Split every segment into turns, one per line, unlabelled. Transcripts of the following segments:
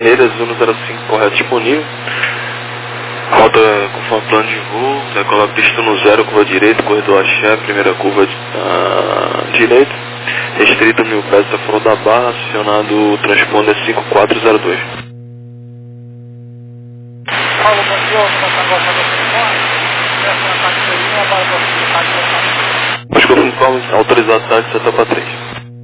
Eiras 105 correto disponível. Rota conforme plano de voo, decola a pista no 0, curva direita, corredor axé, primeira curva direita, restrito 1000 pés da fora da barra, acionado o transponder 5402.
Paulo, bom dia, eu vou passar agora para você. Essa é a parceria, agora você está
Acho que eu informo autorizado táxi até para 3.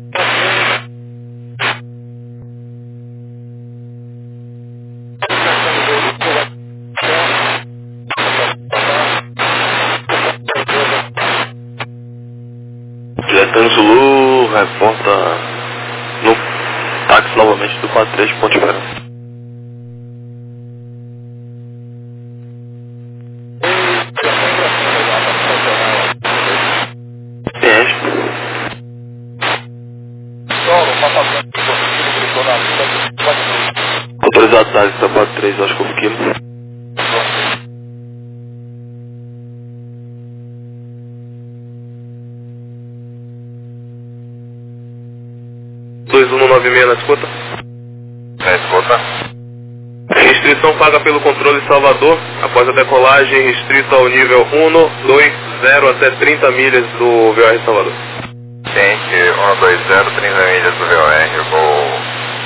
Diretando Zulu, reporta no táxi novamente do PA3, ponte Verão. Autorizado táxi da PA3, acho que eu fiquei. 2196 na escuta?
Na escuta.
Restrição paga pelo controle Salvador, após a decolagem restrito ao nível 1, 2, 0 até 30 milhas do VOR Salvador.
Ciente 120, 30 milhas do VOR, vou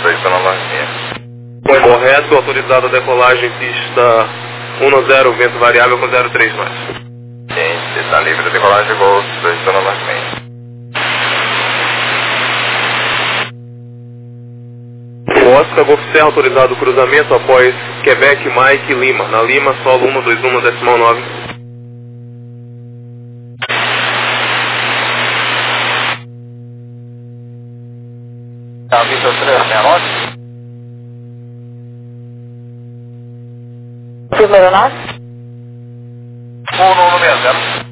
296.
Correto, autorizada a decolagem pista 10, vento variável com 03 mais.
Ciente, está livre de decolagem, vou 296.
Oscar, Golf Serra, autorizado o cruzamento após Quebec, Mike, Lima. Na Lima, solo 121, decimal 9.
Tá, Vitor 369?
Primeiro nós?
1160.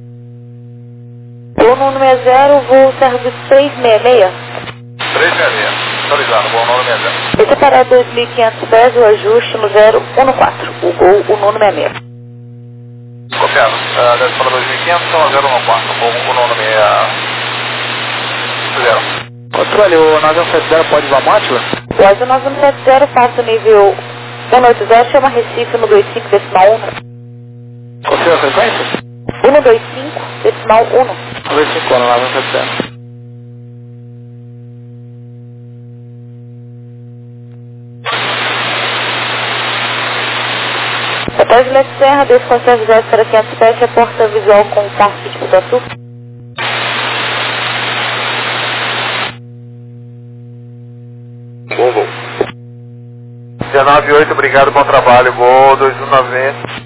1160, voo serviço 366.
366. Autorizado, bom, 960.
Esse para 2.500 pés, o ajuste no 014, o gol, o nono 66.
Copiado. Deve para 2.500, são 014, bom, o 960.
Controle, o 9170 pode ir para Mátila?
O Azul 9170 passa o nível 180, chama Recife 125, decimal 1.
Qual é a frequência?
125, decimal 1.
125, 9170.
Após o Leste Serra, desconcerto 10 para 500 pés, reporta visual com o parque de Pitaçu.
Bom voo.
198, obrigado, bom trabalho, voo 2196.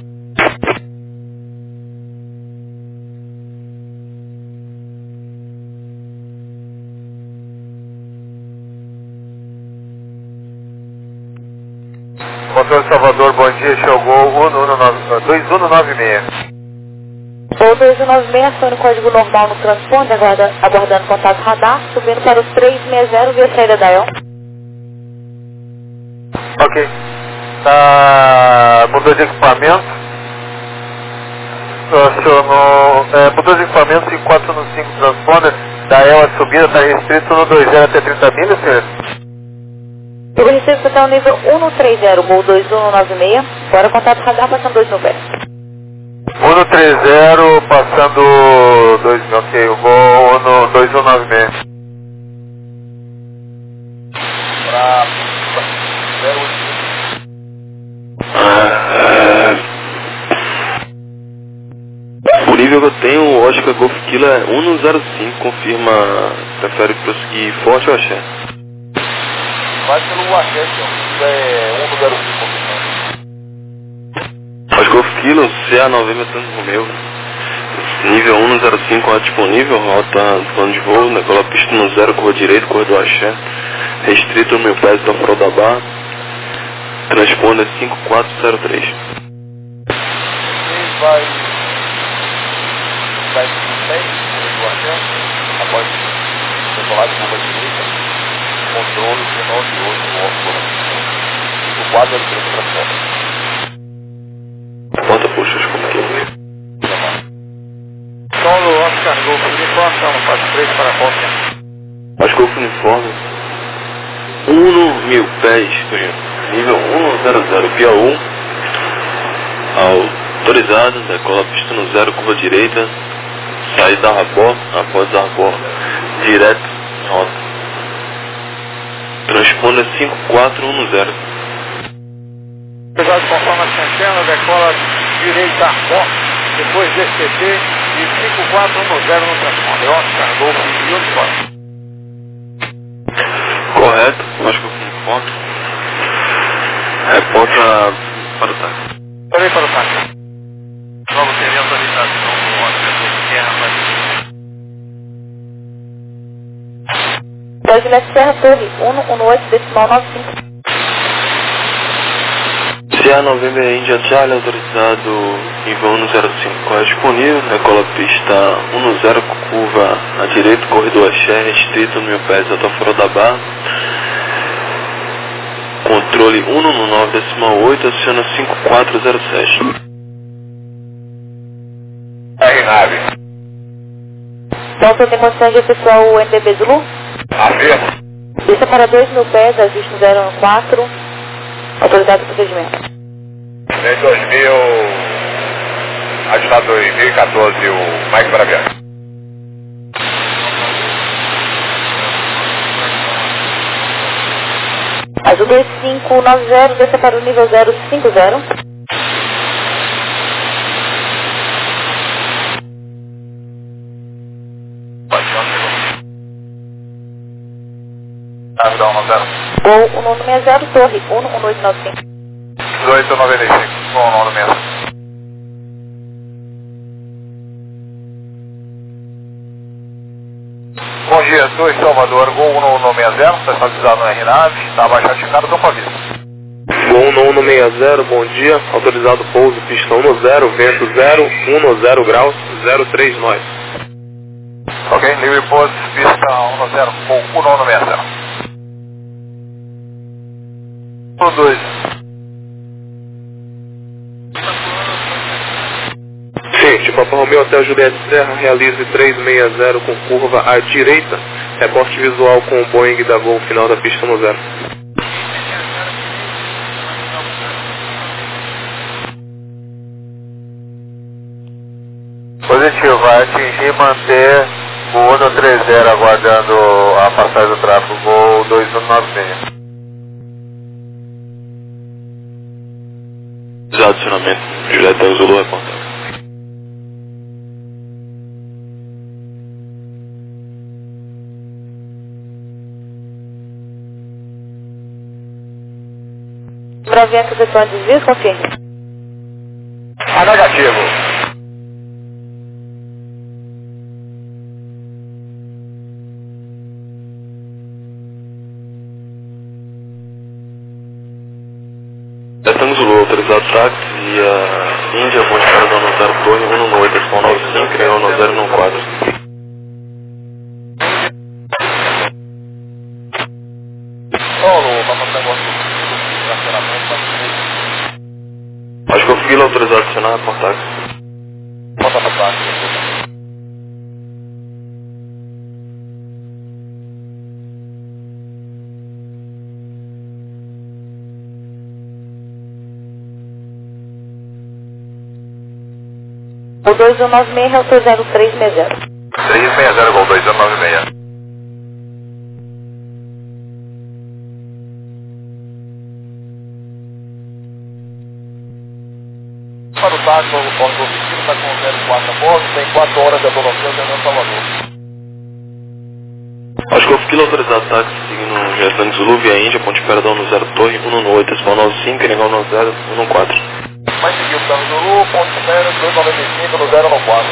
Controle Salvador, bom dia, chegou 2196.
O 2196, aciona o código normal no transponder, aguardando contato radar, subindo para os 360 via saída da EL.
Ok. Tá, mudou de equipamento. Mudou de equipamento 5415 transponder, da EL a subida está restrito no 20 até 30 milhas, senhor?
O recesso está no nível 130, gol 2196, fora contato radar passando 2 no pé.
130, passando 2000, ok, eu vou no 2196. Pra 08.
O nível que eu tenho, o Oscar Golf Kilo é 105, confirma, prefere prosseguir forte ou axé?
Vai pelo axé, senhor. É 105.
Oscar Golf Kilo, CA90 Tanto Romeu. Nível 105 é disponível, rota do plano de voo, decola pista no 0, curva direita, corredor axé. Restrito 1000 pés da fora da barra. Transponder 5403.
Vai 6, do axé, após decolar de curva direita, controle 98, o 4 é o transponder.
Ponta puxa, acho que é.
Solo Oscar Golf, informação, 43 para a Costa.
Acho que eu fui uniforme. 1000 pés, nível 1. 00 Piauí. Autorizado, decola pista no 0, curva direita, saída da Rabó, após a Rabó, direto em rota. Transponder 5410.
Autorizado conforme a centena, decola direita Rabó, depois DCT e 5410 no transponder. Oscar, Golf e Uniforme.
Correto, acho que eu concordo. Reporta para o táxi.
Parei para o táxi.
Vamos ter autorização do Oscar do Serra
Da Juliette Serra Torre, 118 decimal 95.
CA November Índia Charlie, autorizado em voo no 05, é disponível, decola pista 10, curva à direita, corredor Axé, restrito no 1000 pés, até fora da barra. Controle 119 decimal 8, aciona 5407.
R-Nave.
Delta demonstrante efetuar o NBB Zulu.
Afirma.
Pista para 2.000 pés, ajuste no 014. Autorizado o procedimento.
Em 2000, ajustado 2014, o Mike Braga.
Azul 2590, desça para o nível 050. Gol 1160, torre 11895.
1895, com o nome mesmo. Bom dia, sou em Salvador, Gol 1160, está estabilizado no R-Nave, está abaixado de cara do Paulista.
Gol 1160, bom dia, autorizado pouso, pista 10, vento 10 graus, 03 nós.
Ok, livre pouso, pista 10, Gol 1160. 2.
Gente, Papa Romeu até Juliette Serra, realize 360 com curva à direita, reporte visual com o Boeing da Gol final da pista no 0.
Positivo, vai atingir e manter o 130 aguardando a passagem do tráfego, Gol 2196.
Adicionamento, Juliette Zulu reportado.
Bravianca efetuando desvios, confirme.
Negativo.
Detang Zulu, autorizado táxi e a Índia, ponte para Dona 0 Torre, 118, decimal 95, criou no 014.
Solo, vamos negócio do tracionamento.
Acho que eu fui autorizado a adicionar por táxi.
Bota para baixo.
O 2196, autorizado 360.
360, Gol 2196. Para o táxi, o ponto do destino está com 04 a bordo, tem 4 horas de autonomia de Salvador.
Acho que eu fui autorizado táxi seguindo Detang Zulu via Índia, ponte para Dona 0 Torre, 118, decimal 95, criou no 014.
Vai seguir o plano Zulu, ponto 0295 no 014.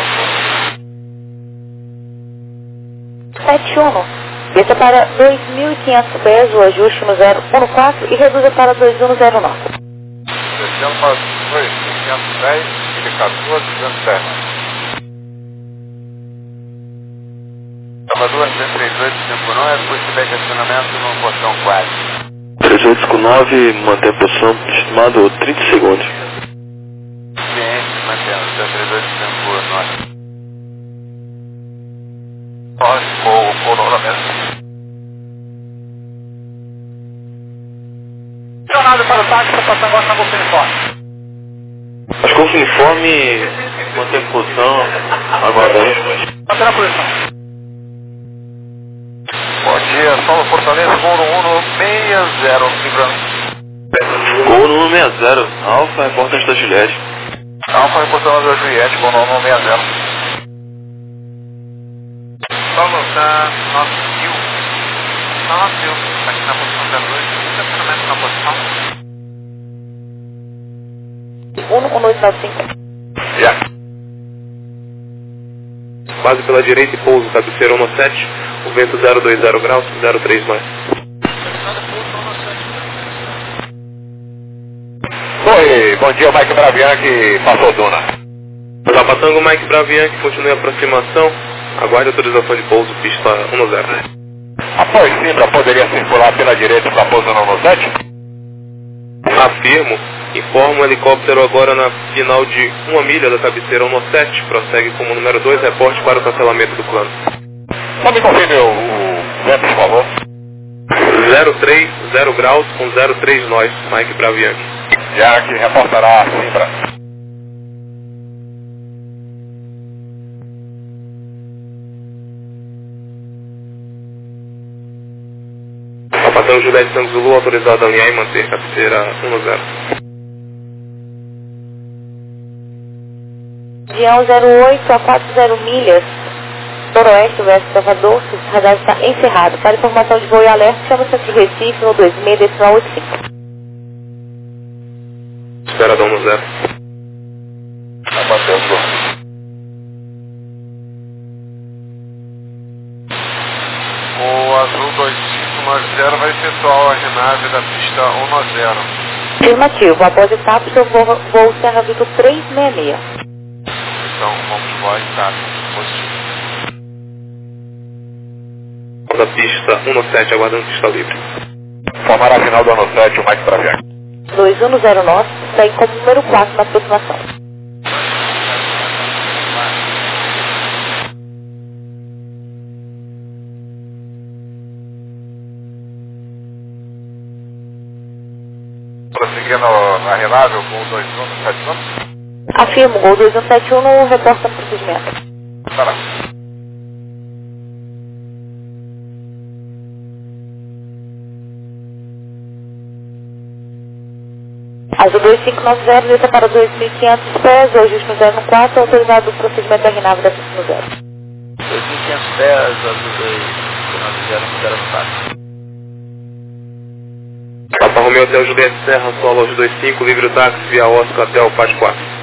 71. Desça para 2.500 pés, o ajuste no 014 e reduza para 2109.
Descendo para 2.510 e 14, 207. Salvador 338, depois tiver questionamento no portão 4.
3859, mantém a posição estimado 30 segundos.
Cliente mantendo 338 por nós. Ou novamente. Acionado para o
táxi para Tango na Golf Uniforme.
Acho que o uniforme mantém posição, aguardando.
Mantém a posição.
Bom dia, Solo Fortaleza, gol no 160, lembrando.
Gol no 160, Alfa, repórter da Juliette.
Alfa, reportando da Juliette, gol no 160.
Solo, tá nosso fio. Tá nosso fio. Aqui na posição 02, estacionamento na posição.
11895.
Já.
Base pela direita e pouso, cabeceira 17, o vento 020 graus, 03 mais.
Oi, bom dia, Mike Bravianchi, passou Duna.
Papa Tango, Mike Bravianchi, continue a aproximação, aguarde autorização de pouso, pista 10.
Após Sintra, poderia circular pela direita para pouso no 17?
Afirmo, informo o helicóptero agora na final de 1 milha da cabeceira 17, prossegue como número 2, reporte para o cancelamento do plano.
Só me confirme o vento, por favor.
030 graus com 03 nós, Mike Bravianchi.
Já que reportará a Sintra.
Papa Tango, Juliette Tango Zulu, autorizado a alinhar e manter cabeceira 10.
Guião 08 a 40 milhas, noroeste versus Salvador, o radar está encerrado. Para informação de voo e alerta, chama-se de Recife no 26, decimal 85.
Espera dar 10.
Abatendo.
O azul 2590 vai efetuar a renave da pista 10.
Afirmativo, após etapa, seu voo Serra Vitor 366.
Então vamos voar em táxi. Positivo.
Da pista 17, aguardando pista livre.
Formará a final do ano 7, o Mike Bravianchi.
2109, segue como número 4 na aproximação.
Prosseguindo a renave, o gol 2171.
Afirmo, gol 2171 no repórter no procedimento.
Para.
Azul 2590, desça para 2.500 pés, hoje no 014, autorizado o procedimento da renave da pista no 0.
2.500 pés, azul 290 no táxi.
Papa Romeo Hotel Juliette Serra, solo aos 25, livre o táxi via Oscar até o PAD 4.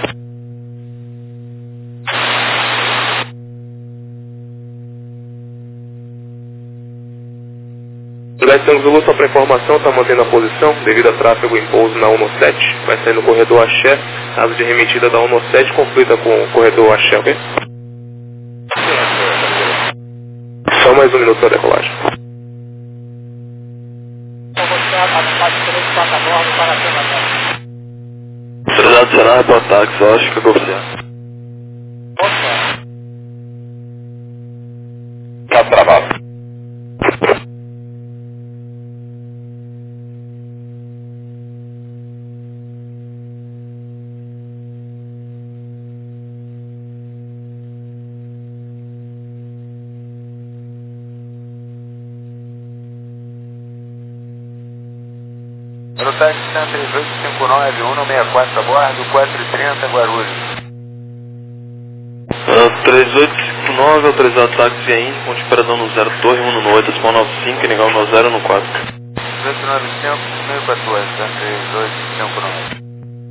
Juliette Tango Zulu, só para informação, está mantendo a posição devido a tráfego em pouso na 17. Vai sair no corredor Axé, caso de remetida da 17, conflita com o corredor Axé, ok? Só mais 1 minuto para a decolagem.
Autorizado Ceará para táxi, eu acho que é Golf Sierra.
Tá travado. Aerotáxi 13859, 164 a bordo, 430 Guarulhos.
3859, autorizado táxi via Índico, ponte operador no 0 Torre, 1 no 8, decimal 95, legal no 0 no 4.
295, 1014, 13859.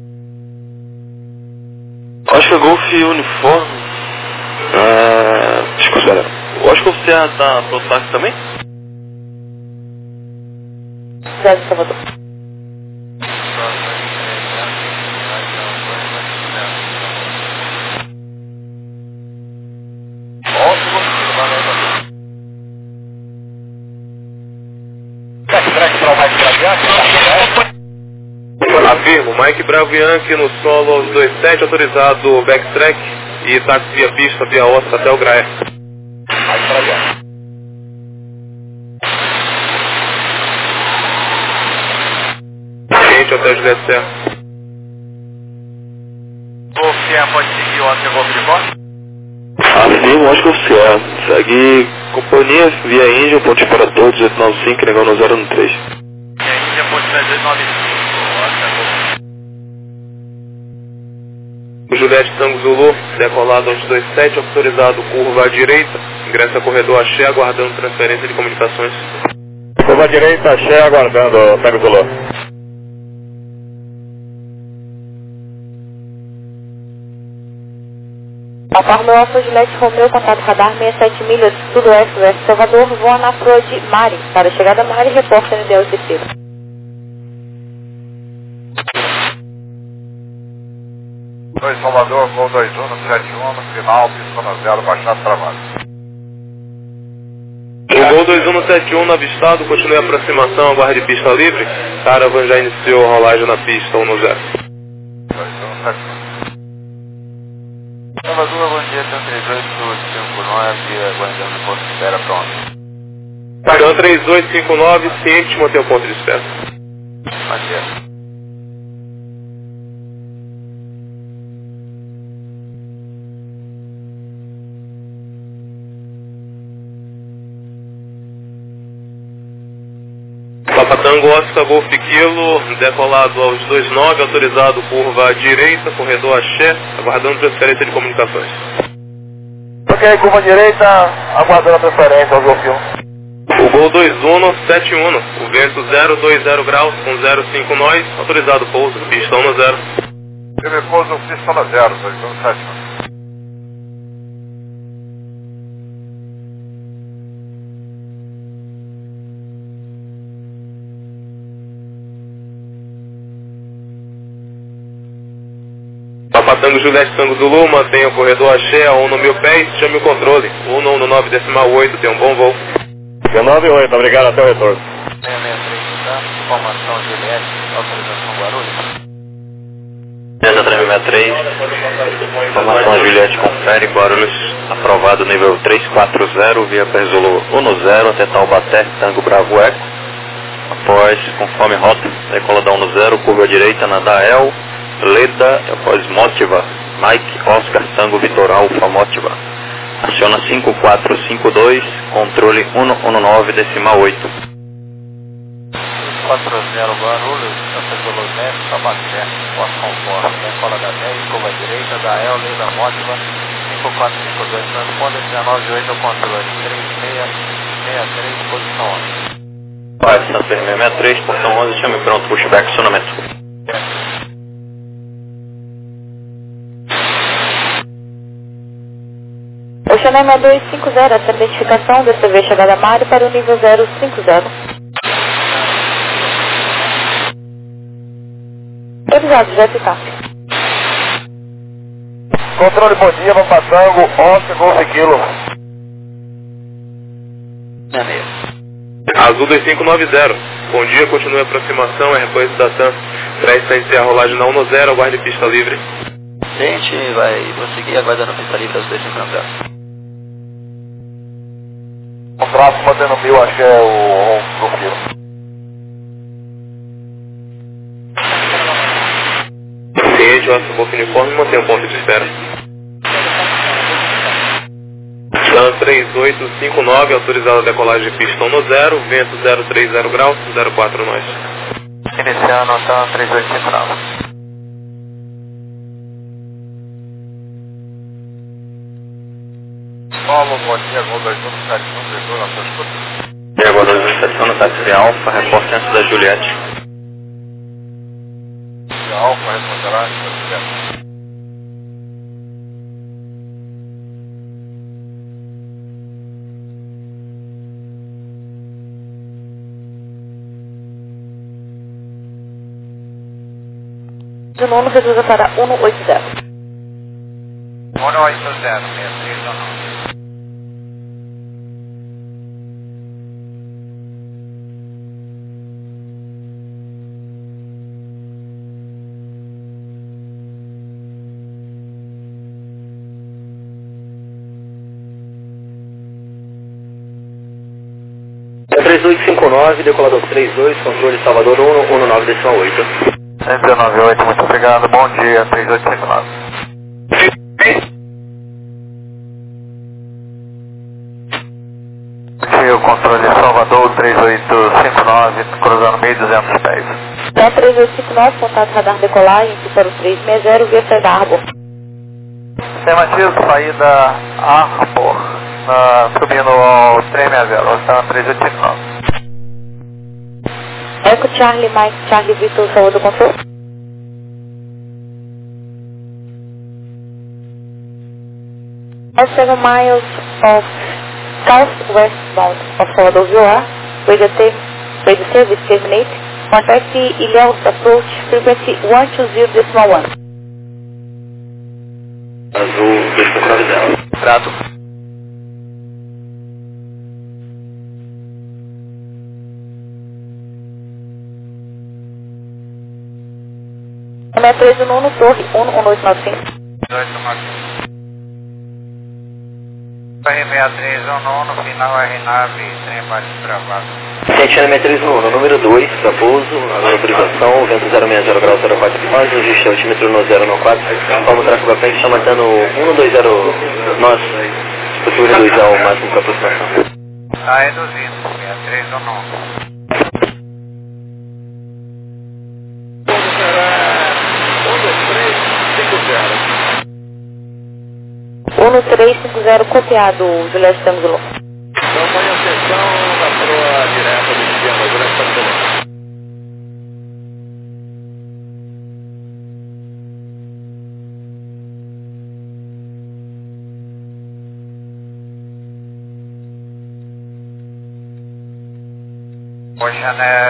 Acho que é Golf Uniforme. Desculpa, galera. Eu acho que o Sierra tá pro táxi também?
0 Salvador.
Afirmo, Mike Bravianchi no solo aos 27, autorizado backtrack e táxi via pista, via Oscar até o Graé.
Mike Bravianchi.
Gente, até Juliette certo.
O Sierra pode seguir o Oscar Golf de Costa?
Afirmo, Oscar Sierra. Segue companhia via Índia, ponte para todos, 895, negão no 013.
E a Índia pode ser 295, Oscar Golf.
Juliette Tango Zulu, decolado 227, autorizado curva à direita, ingressa corredor Axé, aguardando transferência de comunicações.
Curva à direita, Axé, aguardando, Tango Zulu.
A Fórmula Alfa Juliette Romeu, contato radar 67 milhas sudoeste, oeste Salvador, voa na proa de Mari. Para a chegada Mari, reporta no ideal descido.
Dois Salvador, Gol 2171, no final, pista na 0, baixado travado.
O Gol 2171 avistado, continue a aproximação, aguarde pista livre. Caravan já iniciou a rolagem na pista, 1-0.
2171. Salvador, bom dia, tem 3859, aguardando o ponto de espera, pronto.
Então 3859, ciente, manter o ponto de espera.
Bom dia.
Papatango Oscar Golf Kilo, decolado aos 29, autorizado curva à direita, corredor Axé, aguardando transferência de comunicações.
Ok, curva à direita, aguardando a transferência ao Golf 1.
O Gol 2171, o vento 020 graus com 05 nós, autorizado pouso, pista 10.
Primeiro pouso, pista na 0, 271.
Papatango Juliette Tango Zulu, mantenha o corredor Axé a 1 no 1000 pés, chame o controle, 119,8, tem um bom voo.
198, obrigado, até o retorno.
663, tá? Informação Juliette, autorização Guarulhos.
363, informação Juliette confere, Guarulhos, aprovado nível 340, via Perzolo 10 até Taubaté, Tango Bravo Eco. Após, conforme rota, decola da 10, curva à direita na Dael, Leda, após Motiva, Mike, Oscar, Tango Vitor Alfa, Motiva. Aciona 5452, controle 119,8.
40 Guarulhos, Santa Colomé, Tabaté, pós-conforme, decola da 10, curva direita, da El, Leda, Motiva, 5452, transponder 198, controle 3663, posição 11.
Vai, Santa 663, portão 11, chame pronto, pushback, acionamento.
Oceané 6250, essa identificação, DCV chegada Mari para o nível 050. Avisado, já ficar.
Controle, bom dia, vamos para Tango, Oscar, Golf Kilo.
Azul 2590, bom dia, continue a aproximação, é reconhecido da TAM, presta a iniciar a rolagem na 10, aguarde pista livre.
Gente, vai prosseguir aguardando a pista livre às 250.
Contrato, mantendo 1000, Axé, o Golf Kilo.
Ciente, Oscar Golf Uniforme, mantém o ponto de espera. TAM 3859, autorizado a decolagem de pista 10, vento 030 graus, 04 nós.
Iniciando a TAM 3859.
Paulo, bom dia, Gol 2171, chegou na sua escuta.
E agora 271 no táxi Alfa, reportante da Juliette.
E a Alfa responderá em seu
De nono reduza para 180.
180, 6319.
É 3859, decolador 32, controle Salvador 119,8.
198, muito obrigado, bom dia, 3859. O controle Salvador 3859, cruzando 1.200 pés.
É 3859, contato radar decolagem, para o 360 via Saída Arbor.
Afirmativo, saída Arbor, subindo ao 360, Oceano 3859.
Eco Charlie Mike Charlie Victor, Salvador Control. At 7 miles of southwestbound of Salvador VOA, radio service terminate. Contact Ilhéus approach frequency 120.1.
Azul 2.90.
Trato.
M3 Nono, Torre 11895.
6319, final R9, trem baixo travado.
Sentinela M3 número 2, para pouso, agora autorização, vento 060 graus 04 nós, registro altímetro no 094, vamos tráfego para frente, está matando 120 nós, possível reduzir ao máximo para aproximação.
Está reduzindo, 6319.
1350 copiado, Juliette Tangulo.
Então põe a sessão da proa direta do esquema, Juliette Tangulo.
Oceaner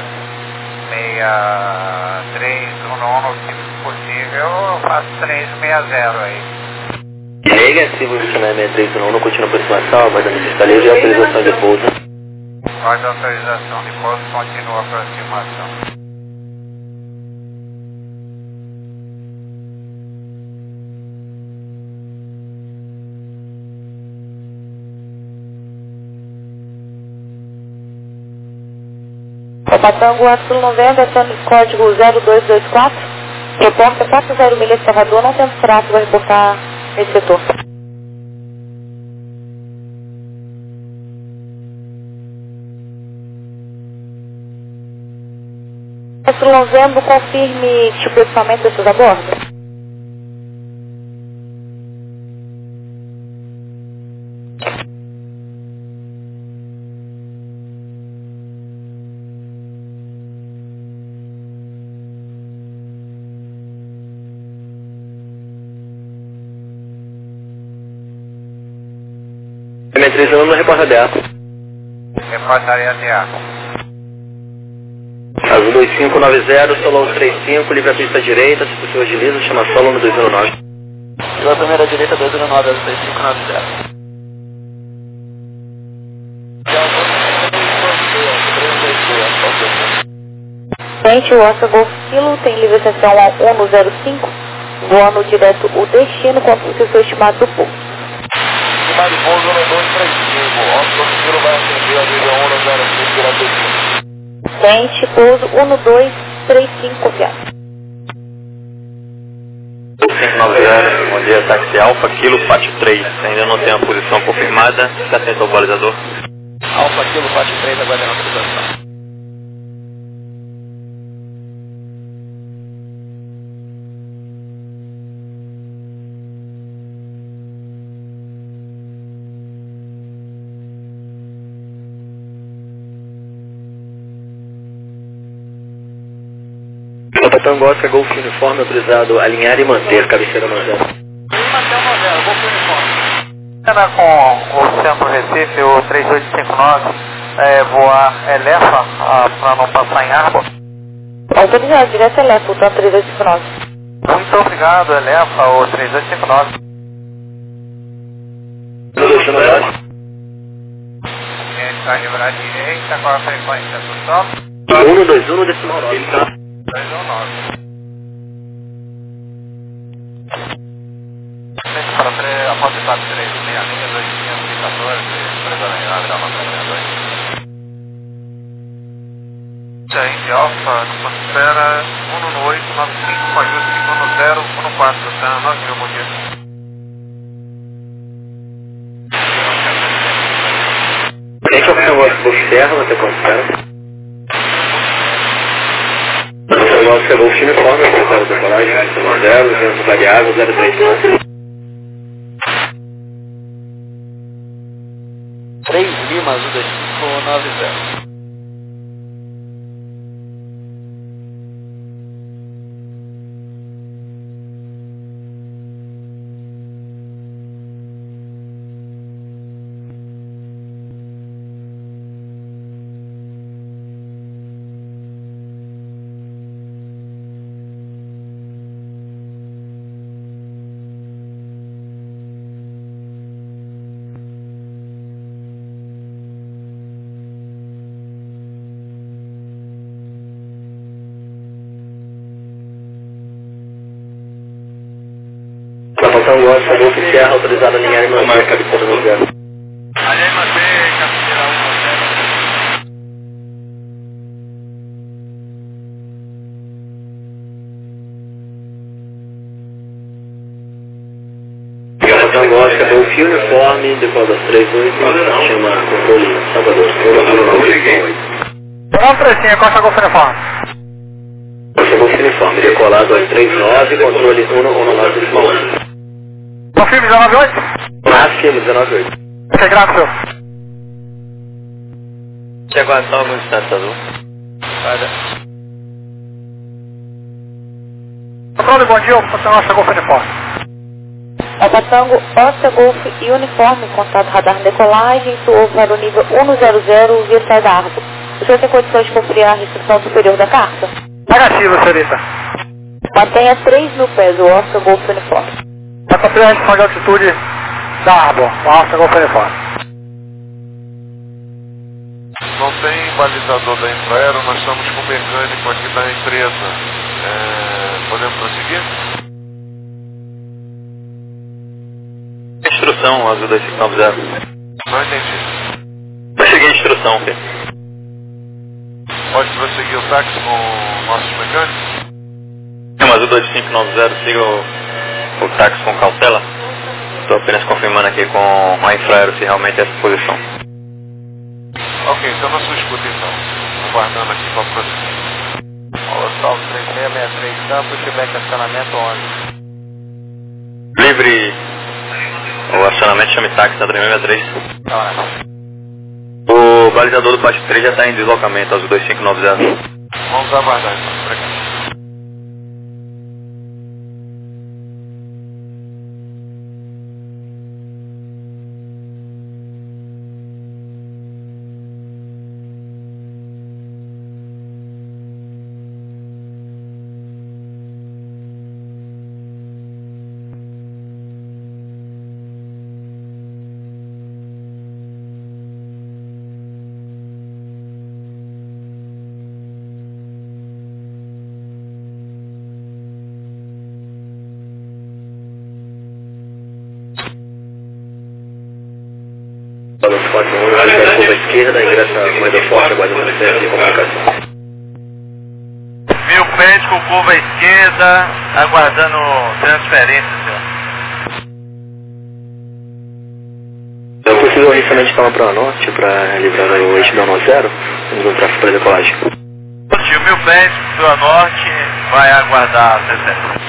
6319, se possível, eu faço 360 aí.
Negativo, Sentinela M3 continua aproximação, aguardando cristaleiro e autorização de pouso.
Guarda autorização de pouso, continua a aproximação.
Patango Azul 90, código 0224. Reporta 40 milhas Salvador, não temos tráfego a reportar nesse setor. Azul 90, confirme tipo de equipamento desses a bordo.
M3 no reporta DA.
Reportaria DA.
Azul 2590, solo 135, livre a pista direita, se possível agiliza, chama solo no 209.
Pela primeira direita 209, Azul 2590.
Frente, o Oscar Golf Kilo tem livre exceção ao 105, voando direto o destino com o seu estimado do pouso.
Estimado de pouso 1235, Oscar Kilo vai atender a nível 105 direto destino.
Frente, pouso 1235, copiado.
590, bom dia, táxi Alfa, Kilo, Pátio 3, ainda não tem a posição confirmada, está atento ao balizador.
Alfa Kilo, Pátio 3, aguardando a autorização.
Patango Oscar Golf Uniforme autorizado a alinhar e manter cabeceira no zero.
Manter o 90, Golf Uniforme. Era com o Centro Recife, o 3859, voar Elefa para não passar em Arbor.
Autorizado, direto Elefa, o 3859.
Muito obrigado, Elefa, o 3859. Está livrar direita, qual a frequência do sol?
121 decimal 9, tá?
219. Para após o estado 366, 2514, predominante da nossa 62. Change Alpha, atmosfera
no 895, com ajuste 510, 14, tá? 9.000, bom dia.
Quem que é o seu voto do Serra, você considera? O seu voto é Golf Uniforme, secretário da colagem, 0, vento variável, 039.
3 Lima Azul 2590.
Capitão Góes, Golf Serra, autorizado a alinhar e manter cabeceira no 0.
Além manter, cabeceira 1 0.
Capitão Góes, Golf Uniforme, depois das 38, chama controle Salvador.
Vamos precinho, Costa Golf Uniforme.
Costa Golf Uniforme, decolado às 39, controle 119,1.
Confirme 198?
Máximo 198.
Ok, graças, senhor.
Te aguardar algum instante, Azul.
Controle, bom dia, Costa Golf Uniforme.
Alpatango, Oscar Golf e Uniforme, contato radar de decolagem, soou para o nível 100 via saída da árvore. O senhor tem condições de cumprir a restrição superior da carta?
Negativo, senhorita.
Mantenha 3.000 pés, o Oscar Golf Uniforme.
Para cumprir a restrição de altitude da árvore, o Oscar Golf Uniforme.
Não tem balizador da Infraero, nós estamos com o mecânico aqui da empresa. Podemos prosseguir?
Instrução, Azul 2590.
Não entendi.
Vai seguir a instrução, ok?
Pode prosseguir o táxi com nossos mecânicos?
Não, Azul 2590, siga o táxi com cautela. Estou apenas confirmando aqui com a Infraero se realmente é essa posição.
Ok, então na sua escuta então. Aguardando aqui para prosseguir.
Sol 3663 Campos, feedback acionamento 11.
Livre o acionamento, chame táxi na 3663.
Tá,
O balizador do Pátio 3 já está em deslocamento, Azul 2590.
Vamos aguardar então. Obrigado.
Balanço 41, da curva esquerda, ingressa mais forte, aguardando o centro de comunicação.
1000 pés com curva esquerda, aguardando transferência, senhor.
Eu preciso inicialmente tomar para o norte para livrar o eixo da 10, vamos no tráfego para decolagem.
1000 pés para norte, vai aguardar a transferência.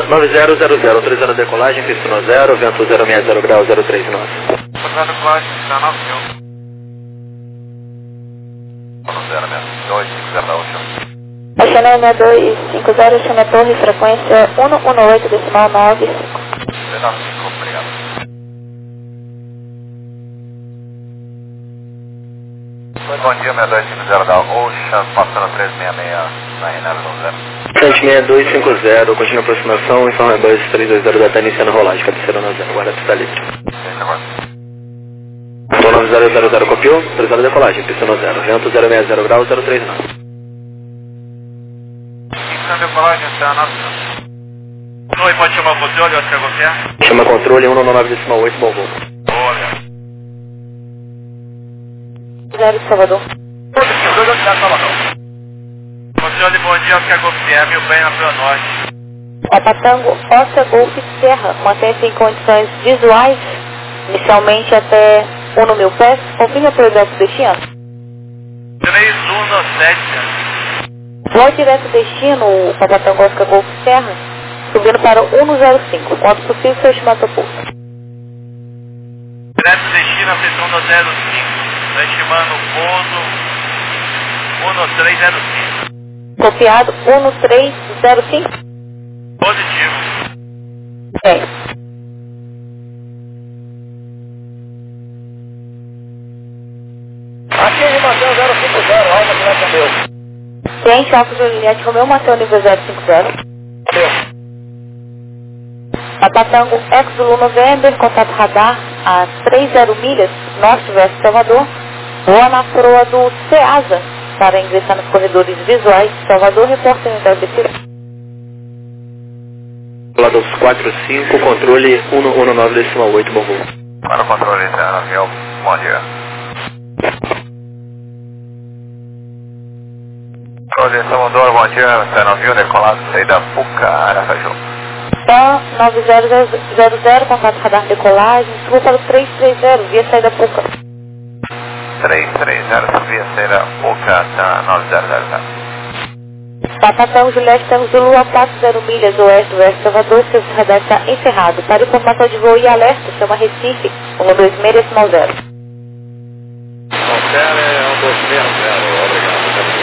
9000, autorizando a decolagem, pista no 0, vento 060 grau, 03 nós.
Autorizando a decolagem, 19 mil. 06250 da Ocean.
Ocean 6250, Ocean Torre, frequência 118,95.
95, obrigado. Bom dia, 6250 da Ocean, passando 366 na Renata
6250, continua a aproximação, informa Airbus 320 da TAN iniciando a rolagem, cabeceira no 0, guarda pista livre. Então 9000 copiou, autorizado a decolagem, pista no 0, vento 060 grau, 03 nós.
Pista de decolagem, 19 mil. Oi, pode chamar o controle, Oscar Golfier?
Chama controle 119,8, bom voo.
Olha.
0 de Salvador.
Controle, bom dia, Oscar Golfier, mil bem na Pro Norte.
Patango, Oscar Golf Serra, mantém-se em condições visuais, inicialmente até 1.000 pés. Confirma pelo direto destino.
3117.
Voo direto destino, Patango, Oscar Golf Serra, subindo para 105. Quanto possível, seu estimado pouso.
Direto destino, atenção no 05. Está estimando o pouso 1305.
Copiado 1305.
Positivo.
Bem.
Aqui em Mateu 050, Alfa Juliette Romeu.
Ciente, Alfa Juliette Romeu, Mateu nível 050. Patango, Ex Zulu November, contato radar a 30 milhas, norte versus Salvador. Voa na proa do CEASA para ingressar nos corredores visuais de Salvador, reporte unidade efetiva.
Lado 45, controle 119,8, bom voo.
Para o controle, Rafael, bom dia. Controle Salvador, bom dia, Navio decolado, saída Puca, Aracaju.
Só 9000, contato radar decolagem, suba para o 330, via saída Puca.
330, via saída Puca, tá 900, tá.
Patango, Juliette, Tango Zulu a 40 milhas oeste versus Salvador, seu radar está encerrado. Para informação de voo e alerta, chama Recife, 126,0.
Hotel é 1260, obrigado.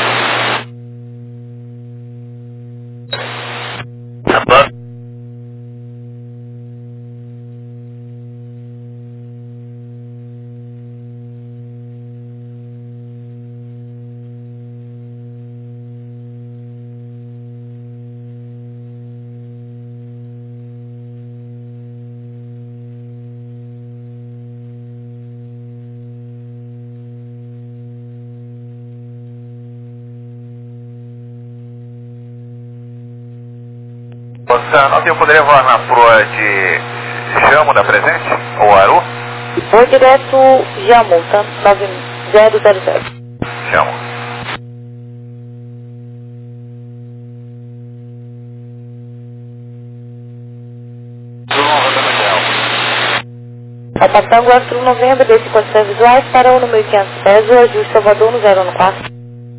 Você navio poderia voar na proa de Jamo da Presente, ou Aru?
Voo direto Jamo, tá? 9000.
Jamo.
Patango, Astro Novembro, desse condições visuais para o número 500 pés, o ajuste Salvador no 014.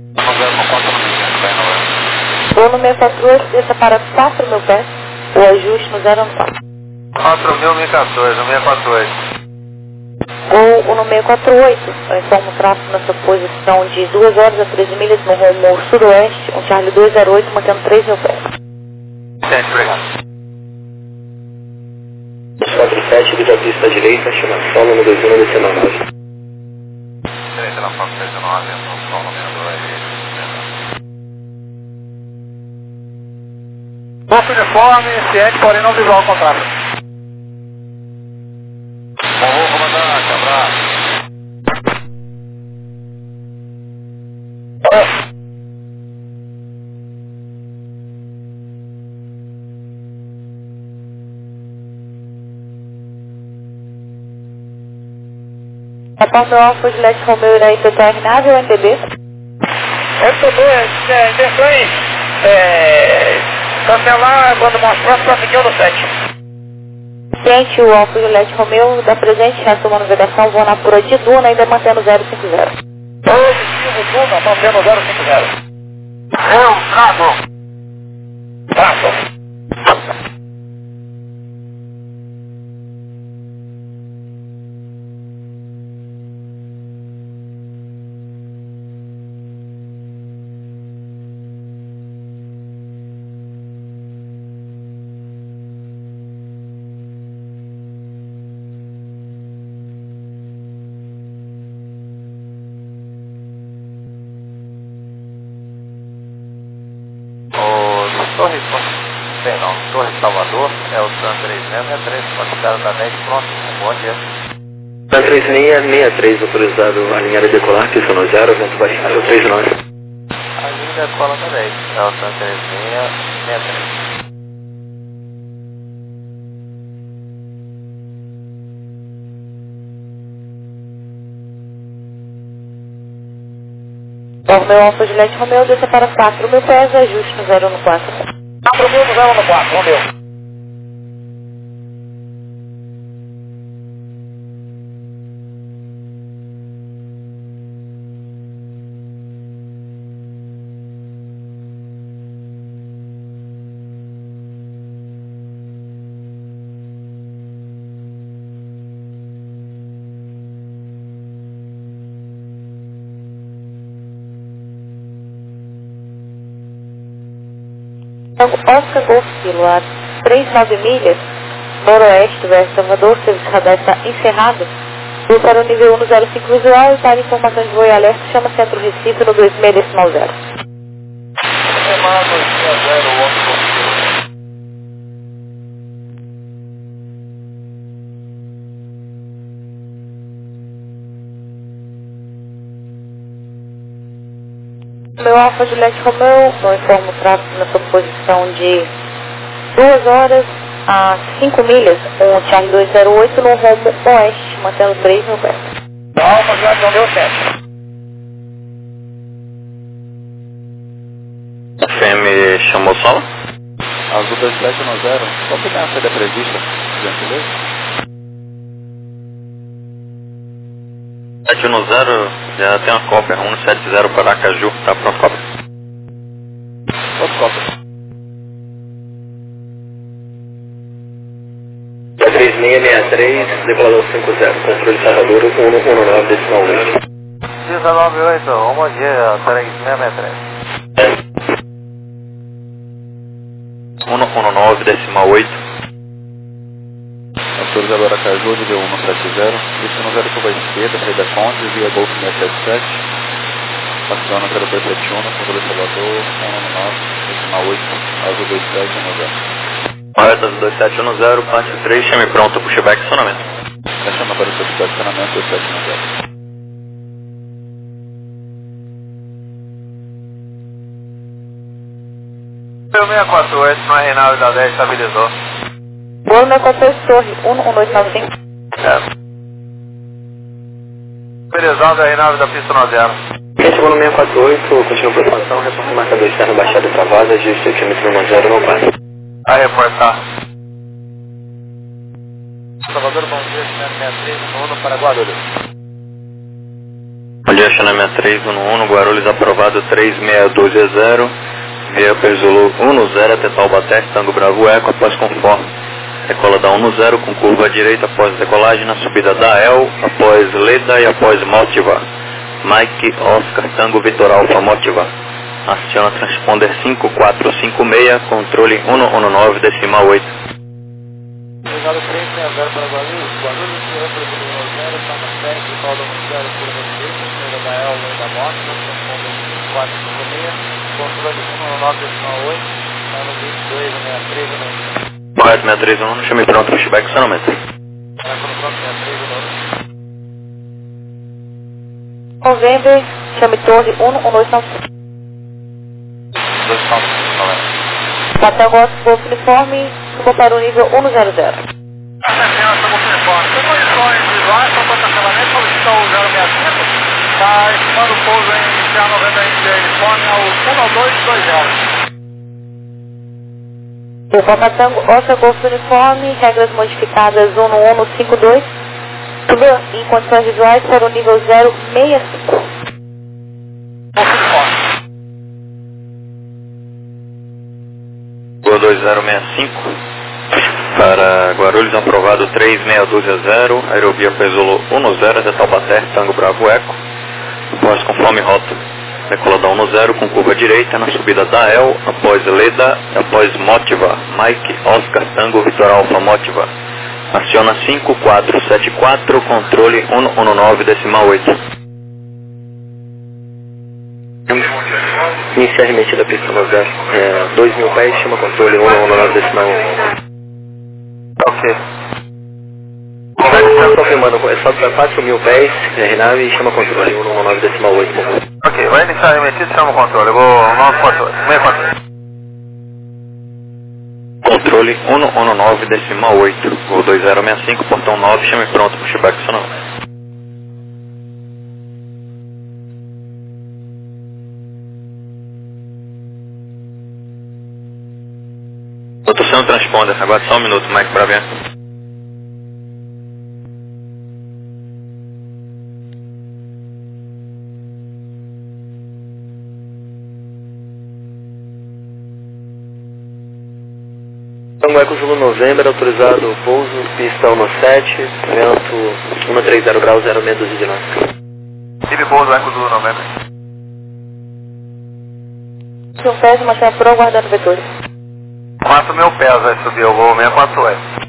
Voo no 648, desça para 4.000 pés, o ajuste no 014.
4.014, 648.
Ou no 648, informa o tráfego na sua posição de 2 horas a 13 milhas no rumo sudoeste, um Charlie 208, mantendo 3.000 pés.
Gente, obrigado.
47, visa pista direita, chama solo no 21, descendo a 9.
Direita na Fox 69, no solo número 2.
Posto uniforme, ciente, porém não visual ao contrário.
Bom, comandante, abraço.
Patango, Alfa Juliette Romeu irá efetuar nave ou MDB?
Intenções cancelar quando mostrar para seguir no 7.
Ciente, o Alfa Juliette Romeu da presente na sua navegação, voo na proa de Duna, ainda mantendo 050.
Positivo, Duna, mantendo 050.
Eu trago.
Trago.
Torre Salvador, é o TAN 3663, classificado da 10, pronto, bom dia.
TAN 3663, autorizado a linha de decolar, pista no 0, vento baixado 39.
A linha decola da 10, é o TAN 3663.
Romeu Alfa Juliette Romeu, desça para 4.000 pés, ajuste no 0 no 4.
4.000 no 0 no 4, Romeu.
Oscar Golf Kilo, a 3,9 milhas, noroeste, verso Salvador, serviço radar está encerrado. Vou para o nível 105 visual e para informações de voo e alerta, chama Centro Recife no 26.0. Meu Alfa Juliette Romeu, eu informo o tráfego na sua posição de 2 horas a 5 milhas, um Charlie 208 no rumo oeste, mantendo 3.000 pés.
Alfa Juliette Romeu 7.
FM chamou solo?
Azul 2710, qual que é a saída prevista, gentileza?
710, já tem uma cópia, 170 para Aracaju, tá pronto cópia.
Quanto cópia?
3663, decolador 50, controle Salvador, 119, decimal 8.
198, bom dia, 3663.
119, decimal 8.
Autorizado Aracaju, nível 170, destino 0 curva esquerda, saída Conde, via Golf 677, aciona 0271, controle Salvador, 119, decimal 8, azul 2710.
Correto, azul 2710, parte 3, chame pronto, pushback e acionamento.
Chama para o seu estacionamento 2710.
Meu 648, não é Reinaldo da 10, estabilizou.
Voo na 14 Torre, 11895.
Estabilizado da Reinaldo da pista 90.
Chegou no 648, continua aproximação, reporte marcador externo baixado e travado, ajuste oxímetro no 0 no 4.
A reportar. Salvador, bom dia, 63 no 1 para Guarulhos.
Bom dia, China 63, 1 Guarulhos, aprovado 36220, via Perzolo 10 até Taubaté, Tango Bravo Eco, após conforme. Decola da 10 com curva à direita após decolagem na subida da El, após Leda e após Motiva. Mike Oscar Tango Vitor Alfa Motiva. Aciona transponder 5456, controle 119, decimal 8.
Obrigado, 360 para Guarulhos, Guarulhos, Guarulhos, 0, Santa Fé, Paulo 0, curva direita, saída da El, Leda Motiva, transponder 5456, controle 119, decimal 8, ano 22, 63,
Correto, 631, chame pronto, pushback e acionamento.
November, chame Torre, 11995. Papel Gosto, Golf Uniforme, suba para o nível 100.
Atenção, Golf Uniforme. Tem condições visuais, só para estacionamento, solicitou o 065, está estimando o pouso em iniciar November India Uniforme ao 19220.
O Papatango, Oscar Golf Uniforme, regras modificadas 11152, suba em condições visuais para o nível 065.
Gol 2065, para Guarulhos, aprovado 36220, aerovia Perzolo 10 até Taubaté, Tango Bravo Eco, após conforme rota. Decola da 10 com curva direita na subida da El, após Leda e após Motiva. Mike Oscar Tango Vitor Alfa Motiva. Aciona 5474, controle 119, decimal 8.
Iniciar a remetida pista no 0. 2.000 pés, chama controle 119 decimal 1.
Ok.
Confirmando, é só para 4.000 pés, RNAV e chama controle 119 decimal 8.
Ok, vai iniciar a remetida e chama o controle. Eu vou novo controle. Meio controle.
Controle 119 decimal 8, voo 2065, portão 9, chame pronto para o pushback sonoro. Estou sendo transponder, aguarde só um minuto, Mike Bravian.
Tango Eco Zulu November, autorizado pouso, pista 17, vento 130 graus, 0612 de náutica.
Tive pouso Eco Zulu November.
1 pés, mantenha pro, aguardando vetores.
4.000 pés vai subir, eu vou 648.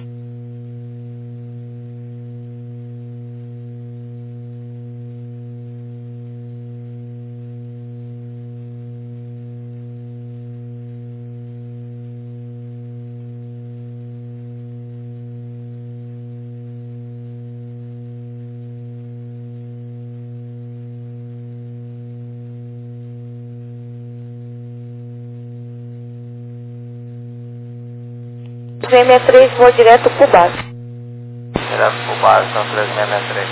V63, vou direto pro base.
Direto pro base, então 3663.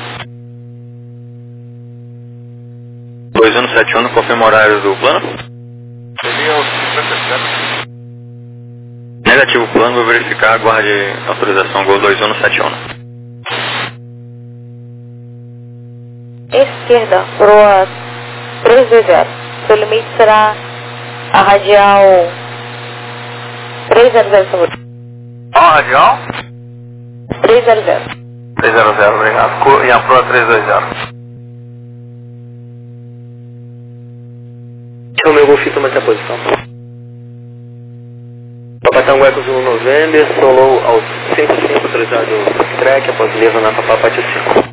2171, confirma o horário do plano.
Seria o 57.
Negativo plano, vou verificar, aguarde autorização, Gol 2171.
Esquerda, proa 320. Seu limite será a radial 300, por favor.
Radial?
300.
300, obrigado. E a proa 320.
Deixa o meu golfito manter a posição. Papa Tango Eco Zulu November, solo aos 55, autorizado track, após leva na Papa Pátio 5.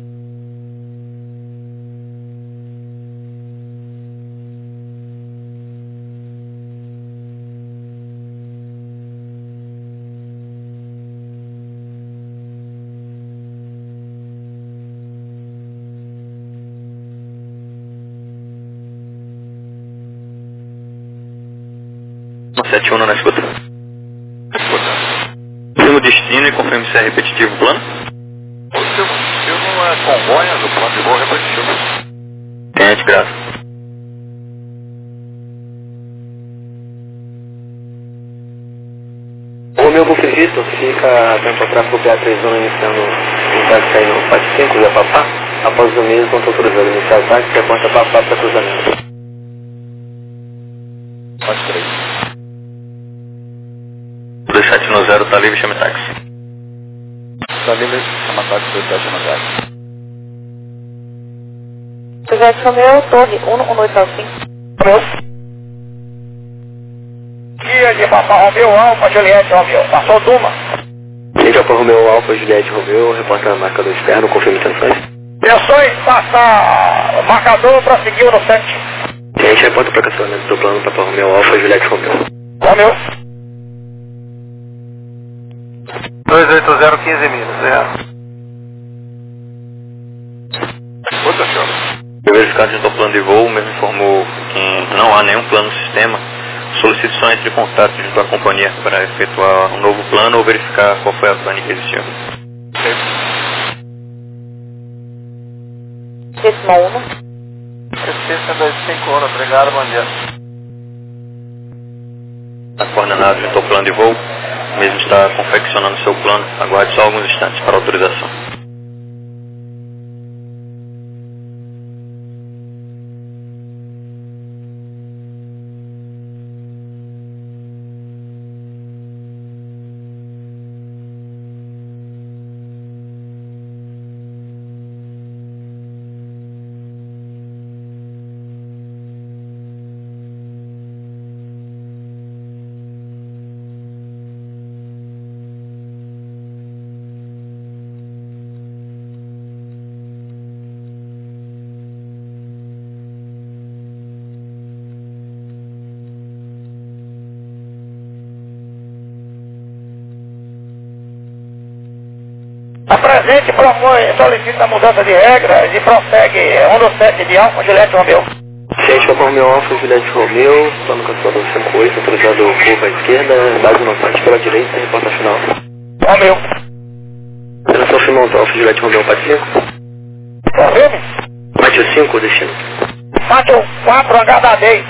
No 71 na escuta. Confirma o destino e confirma se é repetitivo o plano.
O seu destino é Congonhas, o plano de voo repetitivo.
Tenente, graças.
O meu buff Vitor fica atento ao tráfego PA31 iniciando em caso de sair no Pátio 5, Zé Papá. Após o mesmo, quanto autorizado iniciar ataque, que aponta Papá para cruzamento.
Pode 3.
2790, tá livre, chame táxi.
Está livre, chama táxi 2790.
Projeto Romeu, torre 11895.
Guia de Papa Romeu, Alfa, Juliette Romeu. Passou Duma.
Gente, Alfa Romeu, Alfa, Juliette Romeu, reporta marcador externo, confirma intenções.
Tensões, passa marcador para seguir o no 7.
Gente, reporta para cancelamento do plano Papa Romeu, Alfa, Juliette Romeu.
Romeu.
280, 15 milhas, Outra chama.
Eu verificado junto ao plano de voo, mesmo informou que não há nenhum plano no sistema. Solicito só entre em contato junto à companhia para efetuar um novo plano ou verificar qual foi a pane que existiu.
Decimal 1.
Esqueça 25 horas, obrigado, bom dia.
A coordenada junto ao plano de voo, mesmo está confeccionando seu plano, aguarde só alguns instantes para autorização.
presente solicita mudança de regras e prossegue 127 de Alfa Juliette Romeu.
Gente, conforme o Alfa Juliette Romeu, plano cancelado 58, autorizado curva à esquerda, base no parte pela direita, reporta final.
Romeu.
Operação Fimonto, Alfa Juliette Romeu, parte 5.
Confirme.
Parte 5, destino.
Parte 4, HDD.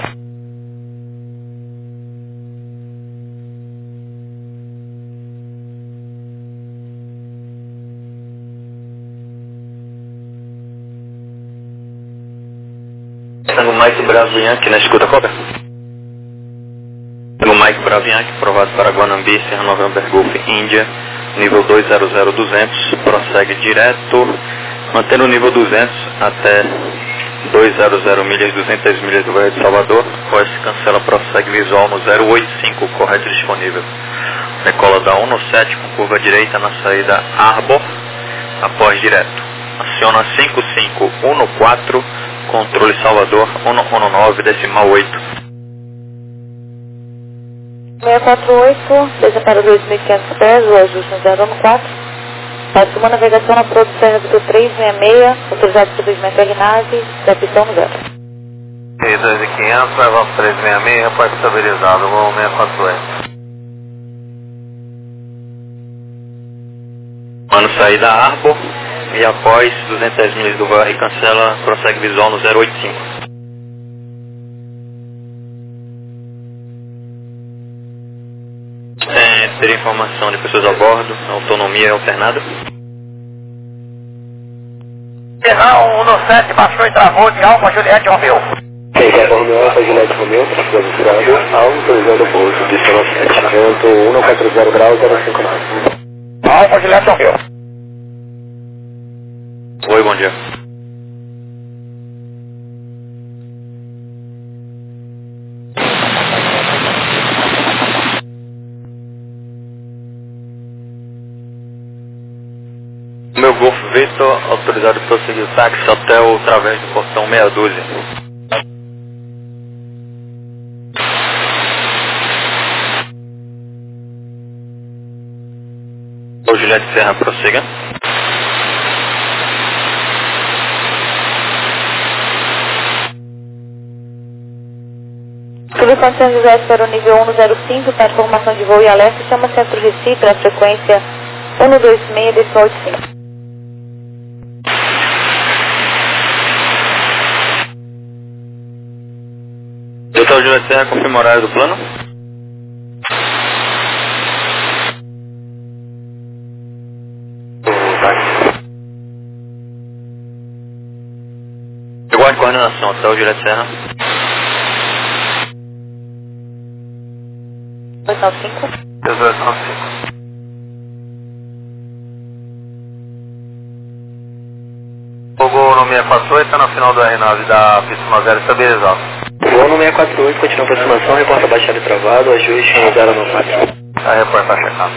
Tango Mike Bravo Yankee, na escuta, cobra. Tango Mike Bravo Yankee, aprovado para Guanambi, Serra November Golf, Índia, nível 200-200, prossegue direto, mantendo o nível 200 até 200 milhas, 200 milhas do Vale de Salvador, após cancela, prossegue visual no 085, correto disponível. Decola da 117 com curva direita na saída Arbor, após direto. Aciona 5514, controle Salvador 119,8.
648, desce para 2.500 pés, o ajuste no 014. Faz uma navegação na Pro do Serra Vitor 366, autorizado por segmento RNAV, recepção no 0.
2.500, leva 366, repórte estabilizado, voo 648.
Mano, saída Arbor, e após 200 milhas do VAR cancela, prossegue visual no 085. Ter informação de pessoas a bordo, autonomia alternada.
Final 117, baixou e travou de Alfa Juliette Romeu.
Sim, conforme o Alfa Juliette Romeu, tráfego avisado, autorizando o pouso, destino 7, vento 140 graus, 059.
Alfa Juliette Romeu.
Oi, bom dia. Meu Golf Victor, autorizado para prosseguir o táxi até o através do portão meia dúzia. O Juliette Serra, prossiga.
Subção de São José para o nível 105, tem informação de voo e alerta, chama Centro Recife, na frequência 126, decimal 85.
Doutor Juliette Serra, confirma o horário do plano. Eu guardo coordenação, até o Juliette Serra.
295.
295. O gol no 648 está no final do R9 da pista 0 estabilizado.
Voo no 648, continua a aproximação, reporta baixado e travado, ajuste no 094.
A reporta está checado.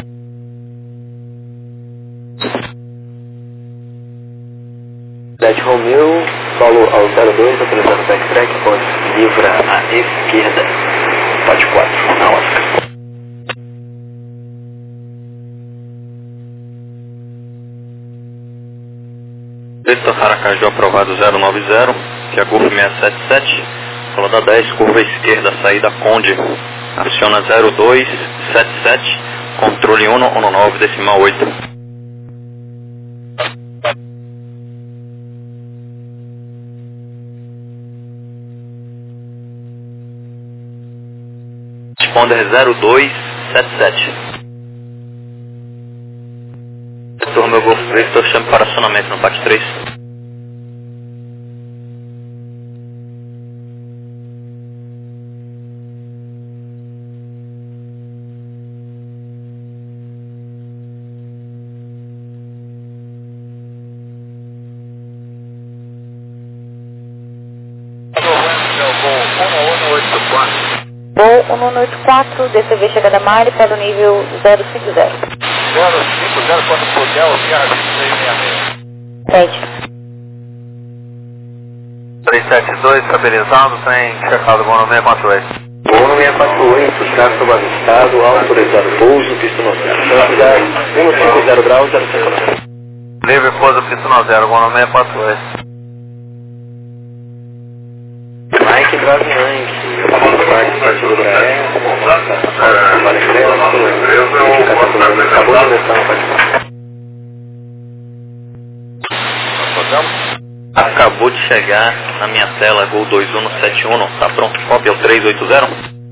Juliette Romeu, solo ao 02, autorizado o backtrack, ponte livra à esquerda, pode 4, na Oscar.
Victor Aracaju, aprovado 090, que é a Golf 677, fala da 10, curva esquerda, saída Conde, aciona 0277, controle 119, decimal 8. Responder 0277. Retorno meu Golf Victor, chame para acionamento no PAC 3.
Voo 184, DCV chegada Mari para o nível 050.
050, quando puder, o Sierra 2666.
Sede.
372, estabilizado, tem checado o voo no 648.
Voo no 648, tráfego avistado, autorizado pouso, pista 90. 150 graus, 059.
Livre pouso pista 0, vou no 648.
Mike Bravo Yankee, partido da acabou de descer no partido.
Acabou de chegar na minha tela, Gol 2171, tá pronto, cópia o 380?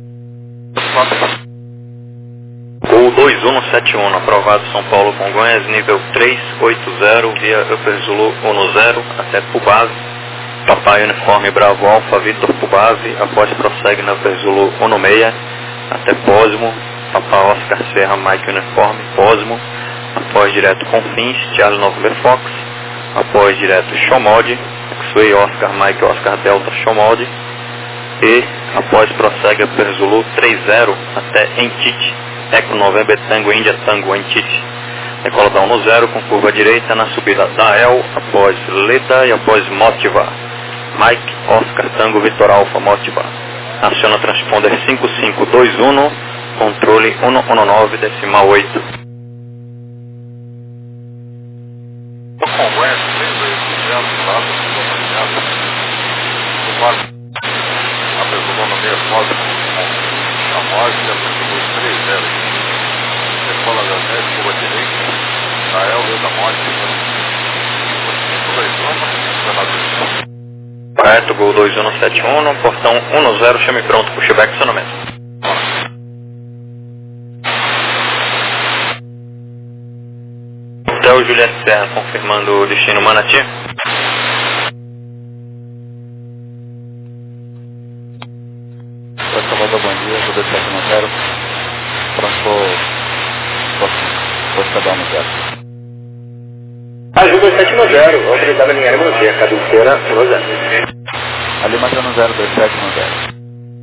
Gol 2171, aprovado São Paulo Congonhas, nível 380, via Upper Zulu 10, até Pubase, Papai Uniforme Bravo Alfa, Vitor Pubase, após prossegue na Upper Zulu 16, até Pósimo, Papai Oscar Serra Mike Uniforme, Pósimo, após direto Confins, Charlie November Fox, após direto Chomod, X-Way Oscar Mike Oscar Delta Chomod, e após prossegue Upper Zulu 30 até Entite, Eco November Tango India Tango Entite, decola da 10 com curva direita na subida da El, após Leda e após Motiva, Mike Oscar Tango Vitor Alfa Motiva, aciona transponder 5521, controle 119,8.
Apertou no 69, a morte, apertou 30. Decola da 10, curva direita, da El, da morte, 521,
Correto, Gol 2171, portão 10, chame pronto, pushback acionamento. Hotel Juliette Serra, confirmando o destino Manati.
Salvador, bom dia, tudo 790, posto cada 10.
Ajuda 790, autorizada a linha Mantia, caduceira 10.
Ali matando 02790.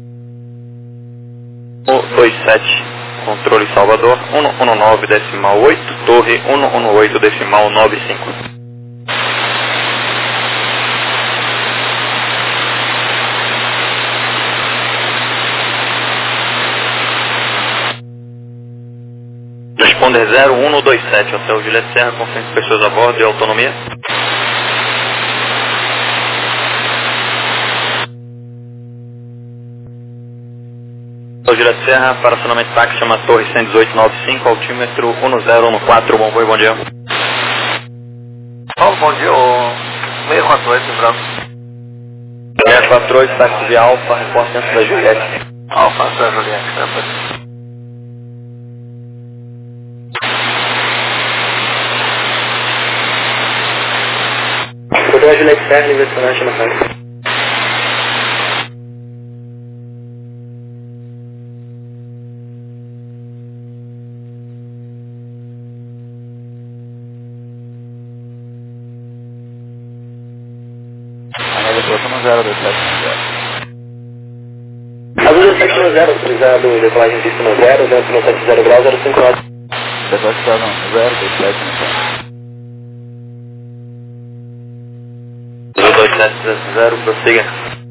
127, controle Salvador, 119,8, torre 118,95. Responder 0127, Hotel Juliette Serra, com 100 pessoas a bordo e autonomia. Hotel Juliette Serra, para acionamento táxi, chama Torre 11895, altímetro 1014, bom dia.
Bom dia, o 648 branco.
648, táxi via Alfa, reporte dentro da Juliette.
Alfa, da Juliette, sempre.
Hotel Juliette Serra, nível restaurante na casa. Azul 790, autorizado decolagem pista 0, dentro no 70 graus, 059.
Decolagem 02790.
2700, prossiga.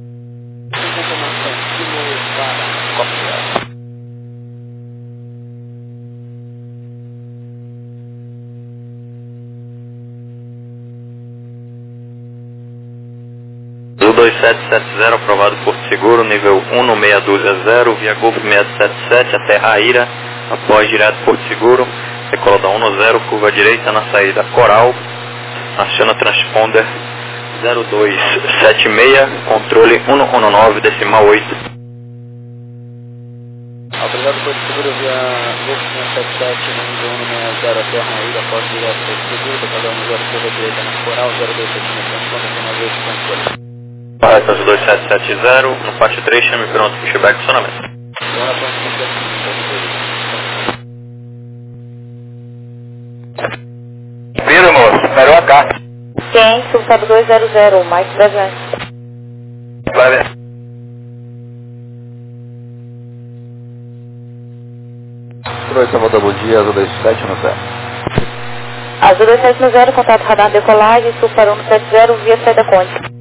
Azul 2770, aprovado Porto Seguro, nível 16220, via Golf 677 até Raíra, após direto Porto Seguro, decola da 10, curva direita na saída Coral, aciona transponder 0276, controle 119,8.
Autorizado Porto Seguro via Golf 677 no nível 160 até Raíra, após direto Porto Seguro, decola da 10, curva direita na Coral, 0276, transponder 119,8, controle.
Correto, 2770, no pátio 3, chame pronto, pushback, acionamento.
Vira, moço, parou a carta.
Quem? Subsado 200, Mike Brasil.
Vai ver.
Oi, Salvador, bom dia, Azul 2790.
Azul 2790, contato radar decolagem, Sul para 170, via saída Conde.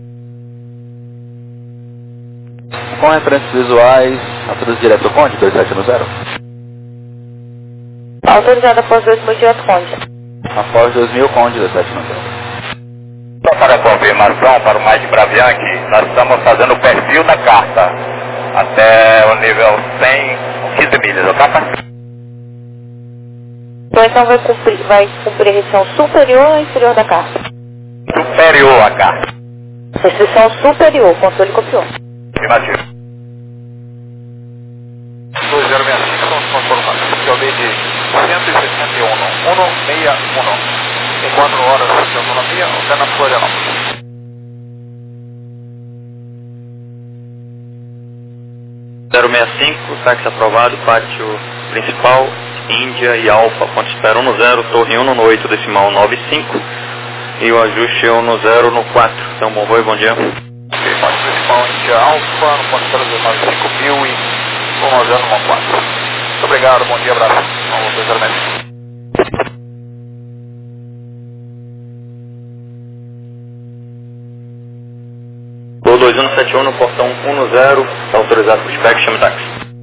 Com referências visuais, autorizado direto Conde, 2790.
Autorizada após 2 direto Conde.
Após 2000, Conde 1790.
Só para confirmação, para o mais de Braviac, nós estamos fazendo o perfil da carta até o nível 100, 15 milhas, ok?
Então vai cumprir a restrição superior ou inferior da carta?
Superior à carta.
Restrição superior, controle copiou.
Afirmativo. 2065, estamos com informação que eu dei de 161, 161. Em 4 horas de autonomia, até na Florianópolis.
Táxi aprovado, pátio principal, Índia e Alfa, ponto espera 10, torre 1 no 8, decimal 95, e o ajuste 1 no 0 no 4. Então, bom voo e bom dia.
Ok, pátio principal, Índia Alfa, no ponto espera 95.000 e 1 no 4. Muito obrigado, bom dia, abraço. Vamos ver exatamente.
Voo 2171 no portão 10, está autorizado por spec, chame táxi.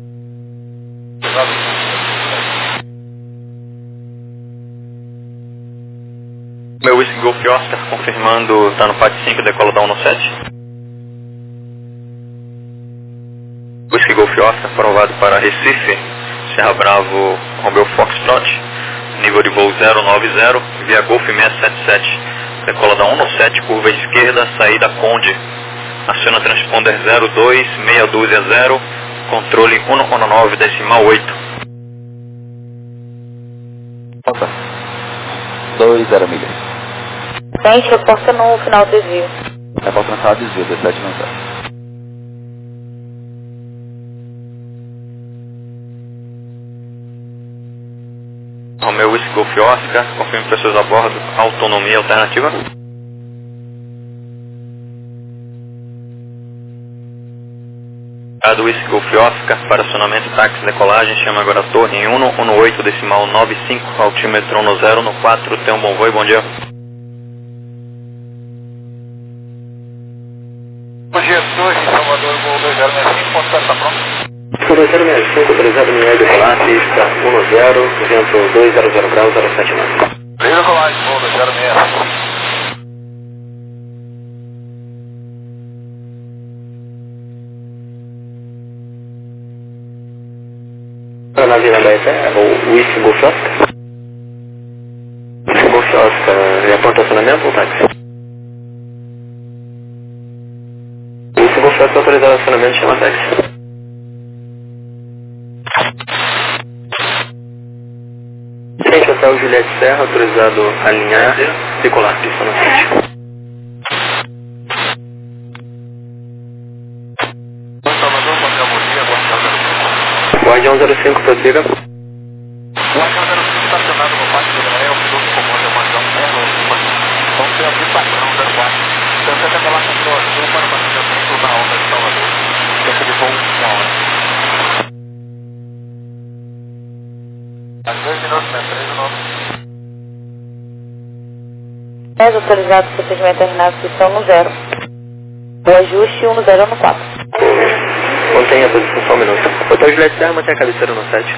Meu Whisky Golf Oscar confirmando, está no pátio 5, decola da 117. Whisky Golf Oscar aprovado para Recife, Serra Bravo, Romeo Foxtrot, nível de voo 090, via Golf 677, decola da 117, curva esquerda, saída Conde. Aciona transponder 02-620, controle 119, decimal 8.
Opa. 20 milhas.
Gente, reporta no final do desvio.
Reporta no final do desvio, 1790.
Romeo Whisky Golf Oscar, confirme pessoas a bordo, autonomia alternativa. Do Whisky Golf Oscar para acionamento táxi decolagem, chama agora a torre em 118, decimal 95, altímetro 10 no 4, tenha um bom voo e bom dia.
Bom dia, torre, Salvador, voo 2065, ponto certo, está pronto?
2065, autorizado em decolar, pista 10, vento 200 graus, 079.
Livre decolagem, voo 2065.
A nave na Baeté é o Whisky Golf Oscar. Whisky Golf Oscar, reporta acionamento ou táxi? Whisky Golf Oscar autorizado acionamento, chama táxi. Frente Hotel Juliette Serra, autorizado a alinhar, decolar, pista na frente.
Salvador, bom dia,
Guardião 05, prossiga.
O Guardião 05 estacionado no pátio do Daniel, o piloto comanda o Guardião 05. Vamos ter aqui padrão 04. Tenta decolar com o azul para o batimento na onda de Salvador. Tempo de voo 1 hora. Às 2 minutos, né? 3 minutos.
É autorizado o procedimento terminado, posição no 0. O ajuste 1 no 0 no 4.
Mantenha a posição só um minuto. Hotel Juliette Serra, mantenha a cabeceira no 7.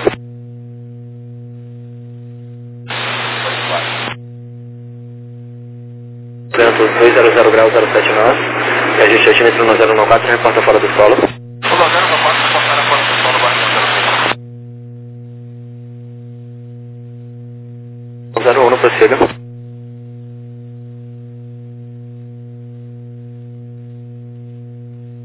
Vento 200 graus, 079. E ajuste altímetro no 094, reporta fora do solo.
O 094 reportará fora do solo, Guardião 05.
01, prossiga.